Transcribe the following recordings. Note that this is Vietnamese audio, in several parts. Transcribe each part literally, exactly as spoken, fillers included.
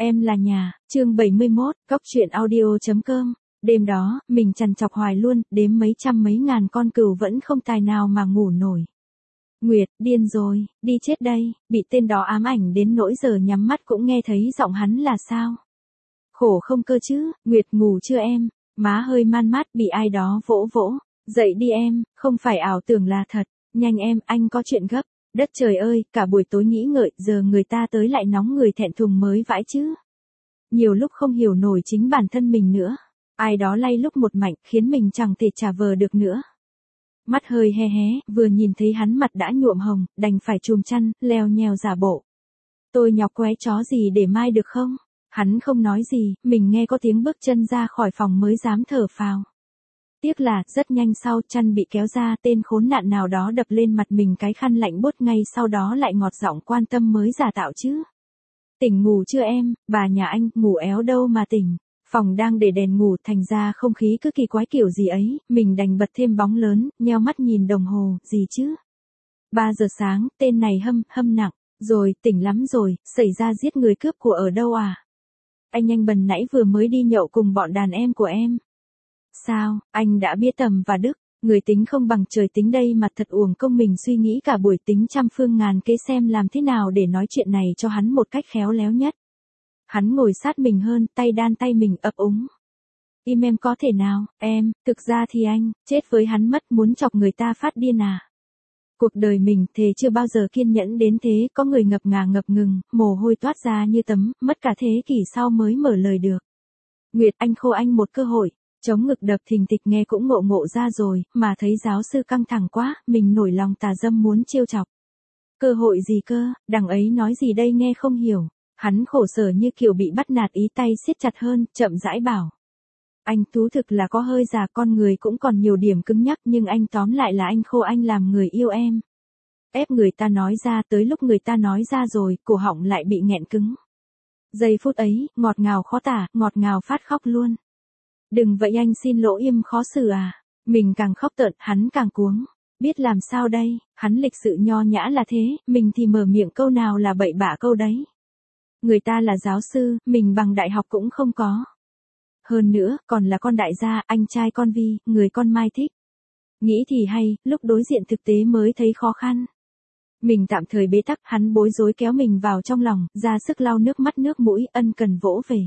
Em là nhà, chương bảy mươi mốt, cóc truyện audio chấm com. Đêm đó, mình trằn trọc hoài luôn, đếm mấy trăm mấy ngàn con cừu vẫn không tài nào mà ngủ nổi. Nguyệt, điên rồi, đi chết đây, bị tên đó ám ảnh đến nỗi giờ nhắm mắt cũng nghe thấy giọng hắn là sao. Khổ không cơ chứ, Nguyệt ngủ chưa em, má hơi man mát bị ai đó vỗ vỗ, dậy đi em, không phải ảo tưởng là thật, nhanh em, anh có chuyện gấp. Đất trời ơi, cả buổi tối nghĩ ngợi, giờ người ta tới lại nóng người thẹn thùng mới vãi chứ. Nhiều lúc không hiểu nổi chính bản thân mình nữa. Ai đó lay lúc một mạnh, khiến mình chẳng thể trả vờ được nữa. Mắt hơi hé hé, vừa nhìn thấy hắn mặt đã nhuộm hồng, đành phải chùm chăn, leo nheo giả bộ. Tôi nhọc qué chó gì để mai được không? Hắn không nói gì, mình nghe có tiếng bước chân ra khỏi phòng mới dám thở phào. Tiếc là, rất nhanh sau chăn bị kéo ra, tên khốn nạn nào đó đập lên mặt mình cái khăn lạnh buốt ngay sau đó lại ngọt giọng quan tâm mới giả tạo chứ. Tỉnh ngủ chưa em, bà nhà anh, ngủ éo đâu mà tỉnh. Phòng đang để đèn ngủ thành ra không khí cứ kỳ quái kiểu gì ấy, mình đành bật thêm bóng lớn, nheo mắt nhìn đồng hồ, gì chứ. Ba giờ sáng, tên này hâm, hâm nặng, rồi, tỉnh lắm rồi, xảy ra giết người cướp của ở đâu à? Anh anh bần nãy vừa mới đi nhậu cùng bọn đàn em của em. Sao, anh đã biết tầm và đức, người tính không bằng trời tính đây mà thật uổng công mình suy nghĩ cả buổi tính trăm phương ngàn kế xem làm thế nào để nói chuyện này cho hắn một cách khéo léo nhất. Hắn ngồi sát mình hơn, tay đan tay mình ấp úng. Im em có thể nào, em, thực ra thì anh, chết với hắn mất muốn chọc người ta phát điên à. Cuộc đời mình thề chưa bao giờ kiên nhẫn đến thế, có người ngập ngà ngập ngừng, mồ hôi toát ra như tấm, mất cả thế kỷ sau mới mở lời được. Nguyệt, anh khô anh một cơ hội. Chống ngực đập thình thịch nghe cũng ngộ ngộ ra rồi, mà thấy giáo sư căng thẳng quá, mình nổi lòng tà dâm muốn trêu chọc. Cơ hội gì cơ, đằng ấy nói gì đây nghe không hiểu. Hắn khổ sở như kiểu bị bắt nạt ý tay siết chặt hơn, chậm rãi bảo. Anh thú thực là có hơi già, con người cũng còn nhiều điểm cứng nhắc, nhưng anh tóm lại là anh khô anh làm người yêu em. Ép người ta nói ra, tới lúc người ta nói ra rồi, cổ họng lại bị nghẹn cứng. Giây phút ấy, ngọt ngào khó tả, ngọt ngào phát khóc luôn. Đừng vậy anh xin lỗi im khó xử à. Mình càng khóc tợn, hắn càng cuống. Biết làm sao đây, hắn lịch sự nho nhã là thế, mình thì mở miệng câu nào là bậy bạ câu đấy. Người ta là giáo sư, mình bằng đại học cũng không có. Hơn nữa, còn là con đại gia, anh trai con Vi, người con Mai thích. Nghĩ thì hay, lúc đối diện thực tế mới thấy khó khăn. Mình tạm thời bế tắc, hắn bối rối kéo mình vào trong lòng, ra sức lau nước mắt nước mũi, ân cần vỗ về.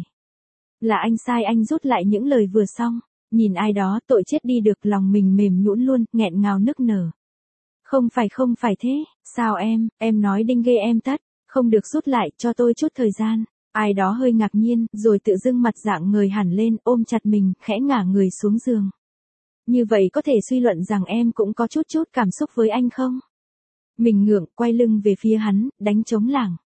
Là anh sai, anh rút lại những lời vừa xong. Nhìn ai đó tội chết đi được, lòng mình mềm nhũn luôn, nghẹn ngào nức nở. Không phải không phải thế, sao em, em nói đinh ghê em tất, không được rút lại, cho tôi chút thời gian. Ai đó hơi ngạc nhiên, rồi tự dưng mặt dạng người hẳn lên, ôm chặt mình, khẽ ngả người xuống giường. Như vậy có thể suy luận rằng em cũng có chút chút cảm xúc với anh không? Mình ngượng, quay lưng về phía hắn, đánh trống lảng.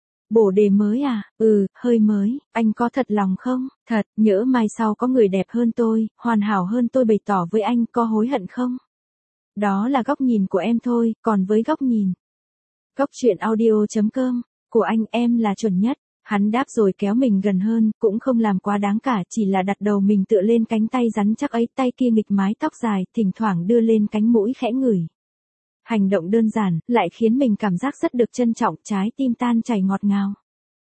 Bổ đề mới à, ừ, hơi mới, anh có thật lòng không? Thật, nhỡ mai sau có người đẹp hơn tôi, hoàn hảo hơn tôi bày tỏ với anh, có hối hận không? Đó là góc nhìn của em thôi, còn với góc nhìn. Cóc truyện audio chấm com, của anh em là chuẩn nhất. Hắn đáp rồi kéo mình gần hơn, cũng không làm quá đáng cả, chỉ là đặt đầu mình tựa lên cánh tay rắn chắc ấy, tay kia nghịch mái tóc dài, thỉnh thoảng đưa lên cánh mũi khẽ ngửi. Hành động đơn giản, lại khiến mình cảm giác rất được trân trọng, trái tim tan chảy ngọt ngào.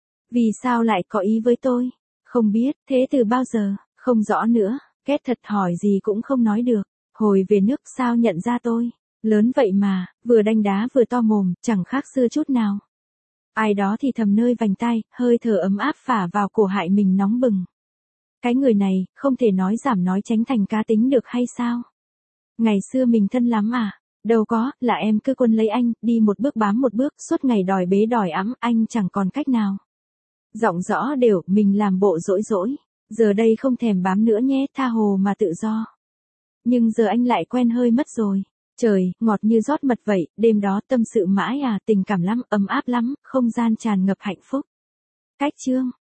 Vì sao lại có ý với tôi? Không biết, thế từ bao giờ? Không rõ nữa, kết thật hỏi gì cũng không nói được. Hồi về nước sao nhận ra tôi? Lớn vậy mà, vừa đanh đá vừa to mồm, chẳng khác xưa chút nào. Ai đó thì thầm nơi vành tai, hơi thở ấm áp phả vào cổ hại mình nóng bừng. Cái người này, không thể nói giảm nói tránh thành cá tính được hay sao? Ngày xưa mình thân lắm à? Đâu có, là em cứ quân lấy anh, đi một bước bám một bước, suốt ngày đòi bế đòi ẵm, anh chẳng còn cách nào. Giọng rõ đều, mình làm bộ dỗi dỗi. Giờ đây không thèm bám nữa nhé, tha hồ mà tự do. Nhưng giờ anh lại quen hơi mất rồi. Trời, ngọt như rót mật vậy, đêm đó tâm sự mãi à, tình cảm lắm, ấm áp lắm, không gian tràn ngập hạnh phúc. Cách chương.